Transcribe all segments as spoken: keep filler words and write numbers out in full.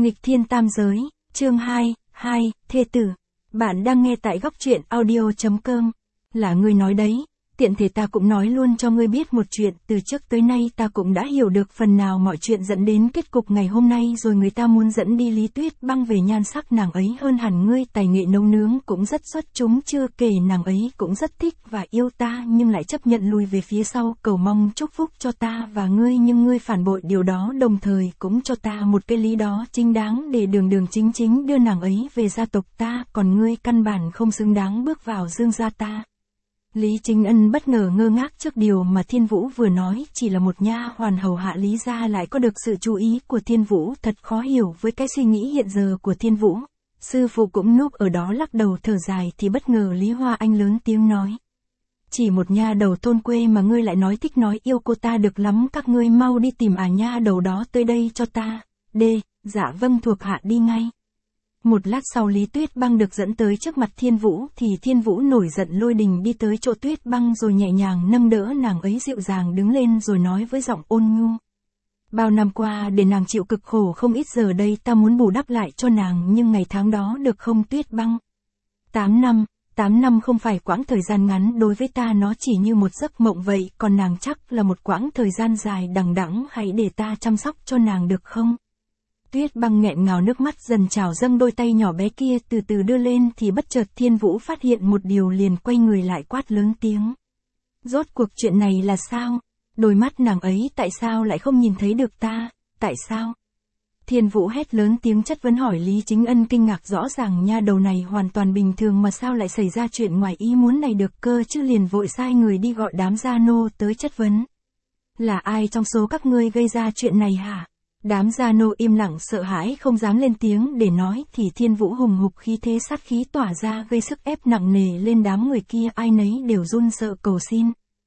Nghịch thiên tam giới, chương hai, hai, thê tử. Bạn đang nghe tại góc truyện audio chấm com. Là ngươi nói đấy, tiện thể ta cũng nói luôn cho ngươi biết một chuyện, từ trước tới nay ta cũng đã hiểu được phần nào mọi chuyện dẫn đến kết cục ngày hôm nay rồi. Người ta muốn dẫn đi Lý Tuyết Băng về, nhan sắc nàng ấy hơn hẳn ngươi, tài nghệ nấu nướng cũng rất xuất chúng, chưa kể nàng ấy cũng rất thích và yêu ta, nhưng lại chấp nhận lùi về phía sau cầu mong chúc phúc cho ta và ngươi, nhưng ngươi phản bội điều đó, đồng thời cũng cho ta một cái lý đó chính đáng để đường đường chính chính đưa nàng ấy về gia tộc ta, còn ngươi căn bản không xứng đáng bước vào Dương gia ta. Lý Chính Ân bất ngờ ngơ ngác trước điều mà Thiên Vũ vừa nói, chỉ là một nha hoàn hầu hạ Lý gia lại có được sự chú ý của Thiên Vũ, thật khó hiểu với cái suy nghĩ hiện giờ của Thiên Vũ. Sư phụ cũng núp ở đó lắc đầu thở dài, thì bất ngờ Lý Hoa Anh lớn tiếng nói: chỉ một nha đầu thôn quê mà ngươi lại nói thích nói yêu cô ta, được lắm, các ngươi mau đi tìm à nha đầu đó tới đây cho ta. D. Dạ vâng, thuộc hạ đi ngay. Một lát sau Lý Tuyết Băng được dẫn tới trước mặt Thiên Vũ, thì Thiên Vũ nổi giận lôi đình đi tới chỗ Tuyết Băng rồi nhẹ nhàng nâng đỡ nàng ấy, dịu dàng đứng lên rồi nói với giọng ôn nhu: bao năm qua để nàng chịu cực khổ không ít, giờ đây ta muốn bù đắp lại cho nàng, nhưng ngày tháng đó được không Tuyết Băng? Tám năm, tám năm không phải quãng thời gian ngắn, đối với ta nó chỉ như một giấc mộng vậy, còn nàng chắc là một quãng thời gian dài đằng đẵng, hãy để ta chăm sóc cho nàng được không? Tuyết Băng nghẹn ngào, nước mắt dần trào dâng, đôi tay nhỏ bé kia từ từ đưa lên, thì bất chợt Thiên Vũ phát hiện một điều, liền quay người lại quát lớn tiếng: rốt cuộc chuyện này là sao? Đôi mắt nàng ấy tại sao lại không nhìn thấy được ta, tại sao? Thiên Vũ hét lớn tiếng chất vấn hỏi. Lý Chính Ân kinh ngạc, rõ ràng nha đầu này hoàn toàn bình thường mà sao lại xảy ra chuyện ngoài ý muốn này được cơ chứ, liền vội sai người đi gọi đám gia nô tới chất vấn: là ai trong số các ngươi gây ra chuyện này hả? Đám gia nô im lặng sợ hãi không dám lên tiếng để nói, thì Thiên Vũ hùng hục khí thế sát khí tỏa ra, gây sức ép nặng nề lên đám người kia, ai nấy đều run sợ cầu xin: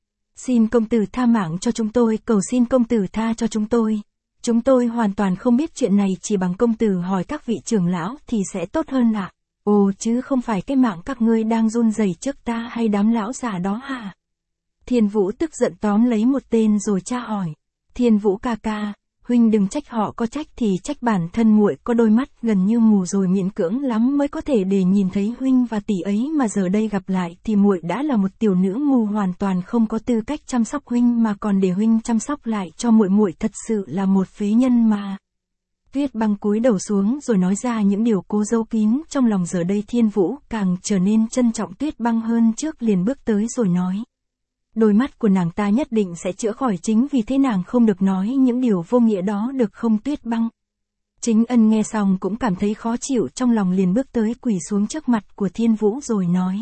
xin công tử tha mạng cho chúng tôi, cầu xin công tử tha cho chúng tôi. Chúng tôi hoàn toàn không biết chuyện này, chỉ bằng công tử hỏi các vị trưởng lão thì sẽ tốt hơn ạ. Ồ, chứ không phải cái mạng các ngươi đang run rẩy trước ta hay đám lão già đó hả? Thiên Vũ tức giận tóm lấy một tên rồi tra hỏi: Thiên Vũ ca ca, huynh đừng trách họ, có trách thì trách bản thân muội, có đôi mắt gần như mù rồi, miễn cưỡng lắm mới có thể để nhìn thấy huynh và tỷ ấy, mà giờ đây gặp lại thì muội đã là một tiểu nữ mù, hoàn toàn không có tư cách chăm sóc huynh, mà còn để huynh chăm sóc lại cho muội, muội thật sự là một phế nhân mà. Tuyết Băng cúi đầu xuống rồi nói ra những điều cô giấu kín trong lòng. Giờ đây Thiên Vũ càng trở nên trân trọng Tuyết Băng hơn trước, liền bước tới rồi nói: đôi mắt của nàng ta nhất định sẽ chữa khỏi, chính vì thế nàng không được nói những điều vô nghĩa đó được không Tuyết Băng? Chính Ân nghe xong cũng cảm thấy khó chịu trong lòng, liền bước tới quỳ xuống trước mặt của Thiên Vũ rồi nói: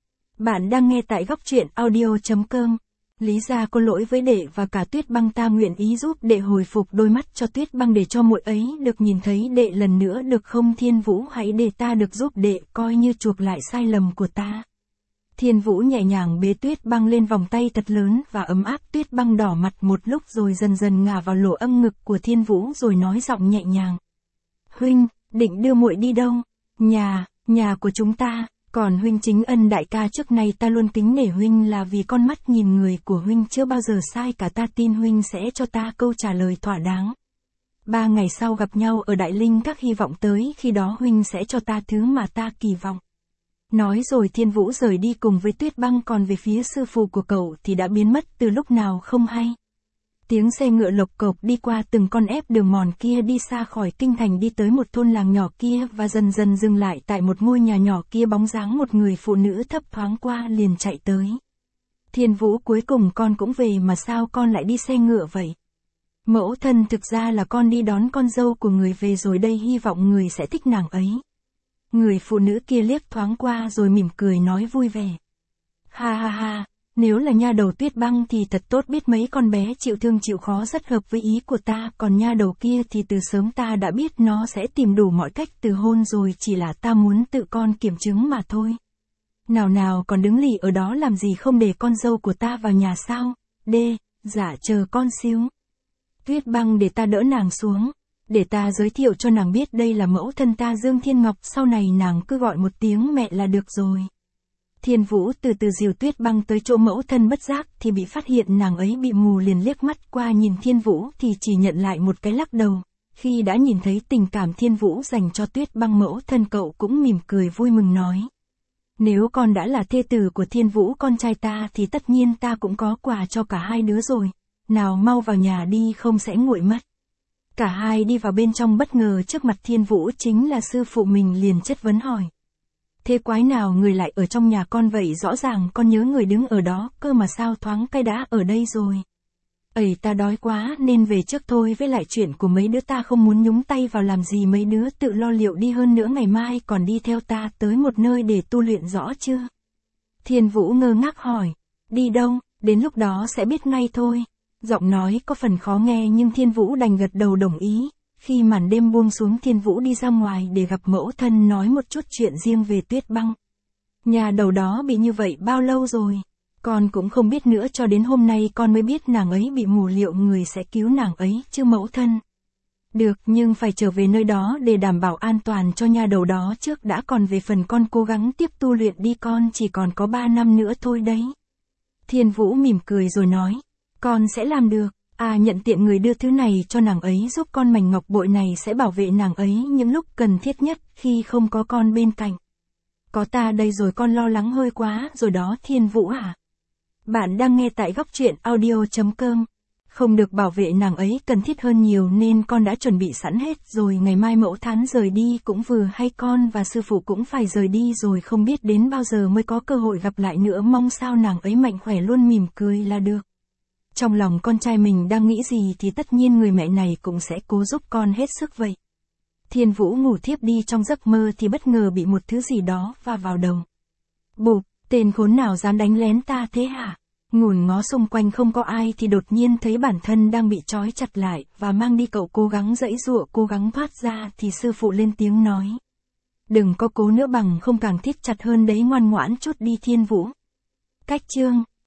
bạn đang nghe tại góc truyện audio chấm com. Lý gia có lỗi với đệ và cả Tuyết Băng, ta nguyện ý giúp đệ hồi phục đôi mắt cho Tuyết Băng để cho muội ấy được nhìn thấy đệ lần nữa được không Thiên Vũ? Hãy để ta được giúp đệ, coi như chuộc lại sai lầm của ta. Thiên Vũ nhẹ nhàng bế Tuyết Băng lên vòng tay thật lớn và ấm áp. Tuyết Băng đỏ mặt một lúc rồi dần dần ngả vào lỗ âm ngực của Thiên Vũ rồi nói giọng nhẹ nhàng: huynh, định đưa muội đi đâu? Nhà, nhà của chúng ta. Còn huynh Chính Ân đại ca, trước nay ta luôn kính nể huynh là vì con mắt nhìn người của huynh chưa bao giờ sai cả, ta tin huynh sẽ cho ta câu trả lời thỏa đáng. Ba ngày sau gặp nhau ở Đại Linh Các, hy vọng tới khi đó huynh sẽ cho ta thứ mà ta kỳ vọng. Nói rồi Thiên Vũ rời đi cùng với Tuyết Băng, còn về phía sư phụ của cậu thì đã biến mất từ lúc nào không hay. Tiếng xe ngựa lộc cộc đi qua từng con ép đường mòn kia, đi xa khỏi kinh thành, đi tới một thôn làng nhỏ kia và dần dần dừng lại tại một ngôi nhà nhỏ kia. Bóng dáng một người phụ nữ thấp thoáng qua liền chạy tới. Thiên Vũ, cuối cùng con cũng về mà sao con lại đi xe ngựa vậy? Mẫu thân, thực ra là con đi đón con dâu của người về rồi đây, hy vọng người sẽ thích nàng ấy. Người phụ nữ kia liếc thoáng qua rồi mỉm cười nói vui vẻ: ha ha ha, nếu là nha đầu Tuyết Băng thì thật tốt, biết mấy con bé chịu thương chịu khó rất hợp với ý của ta, còn nha đầu kia thì từ sớm ta đã biết nó sẽ tìm đủ mọi cách từ hôn rồi, chỉ là ta muốn tự con kiểm chứng mà thôi. Nào nào, còn đứng lì ở đó làm gì, không để con dâu của ta vào nhà sao? D. Dạ chờ con xíu. Tuyết Băng, để ta đỡ nàng xuống, để ta giới thiệu cho nàng biết đây là mẫu thân ta Dương Thiên Ngọc, sau này nàng cứ gọi một tiếng mẹ là được rồi. Thiên Vũ từ từ dìu Tuyết Băng tới chỗ mẫu thân, bất giác thì bị phát hiện nàng ấy bị mù, liền liếc mắt qua nhìn Thiên Vũ thì chỉ nhận lại một cái lắc đầu. Khi đã nhìn thấy tình cảm Thiên Vũ dành cho Tuyết Băng mẫu thân cậu cũng mỉm cười vui mừng nói. Nếu con đã là thê tử của Thiên Vũ con trai ta thì tất nhiên ta cũng có quà cho cả hai đứa rồi. Nào mau vào nhà đi không sẽ nguội mất. Cả hai đi vào bên trong bất ngờ trước mặt Thiên Vũ chính là sư phụ mình liền chất vấn hỏi. Thế quái nào người lại ở trong nhà con vậy, rõ ràng con nhớ người đứng ở đó cơ mà sao thoáng cái đã ở đây rồi. Ẩy ta đói quá nên về trước thôi, với lại chuyện của mấy đứa ta không muốn nhúng tay vào làm gì, mấy đứa tự lo liệu đi, hơn nữa ngày mai còn đi theo ta tới một nơi để tu luyện rõ chưa? Thiên Vũ ngơ ngác hỏi, đi đâu, đến lúc đó sẽ biết ngay thôi. Giọng nói có phần khó nghe nhưng Thiên Vũ đành gật đầu đồng ý. Khi màn đêm buông xuống Thiên Vũ đi ra ngoài để gặp mẫu thân nói một chút chuyện riêng về Tuyết Băng. Nhà đầu đó bị như vậy bao lâu rồi? Con cũng không biết nữa, cho đến hôm nay con mới biết nàng ấy bị mù, liệu người sẽ cứu nàng ấy chứ mẫu thân? Được, nhưng phải trở về nơi đó để đảm bảo an toàn cho nhà đầu đó trước đã, còn về phần con cố gắng tiếp tu luyện đi, con chỉ còn có ba năm nữa thôi đấy. Thiên Vũ mỉm cười rồi nói, con sẽ làm được. À, nhận tiện người đưa thứ này cho nàng ấy giúp con, mảnh ngọc bội này sẽ bảo vệ nàng ấy những lúc cần thiết nhất khi không có con bên cạnh. Có ta đây rồi, con lo lắng hơi quá rồi đó Thiên Vũ à. Bạn đang nghe tại góc truyện audio chấm com. Không được bảo vệ nàng ấy cần thiết hơn nhiều nên con đã chuẩn bị sẵn hết rồi, ngày mai mẫu thán rời đi cũng vừa hay, con và sư phụ cũng phải rời đi rồi, không biết đến bao giờ mới có cơ hội gặp lại nữa, mong sao nàng ấy mạnh khỏe luôn, mỉm cười là được. Trong lòng con trai mình đang nghĩ gì thì tất nhiên người mẹ này cũng sẽ cố giúp con hết sức vậy. Thiên Vũ ngủ thiếp đi trong giấc mơ thì bất ngờ bị một thứ gì đó va vào đầu. Bụp, tên khốn nào dám đánh lén ta thế hả? Ngùn ngó xung quanh không có ai thì đột nhiên thấy bản thân đang bị trói chặt lại và mang đi, cậu cố gắng giãy giụa cố gắng thoát ra thì sư phụ lên tiếng nói. Đừng có cố nữa, bằng không càng thít chặt hơn đấy, ngoan ngoãn chút đi Thiên Vũ. Cách chương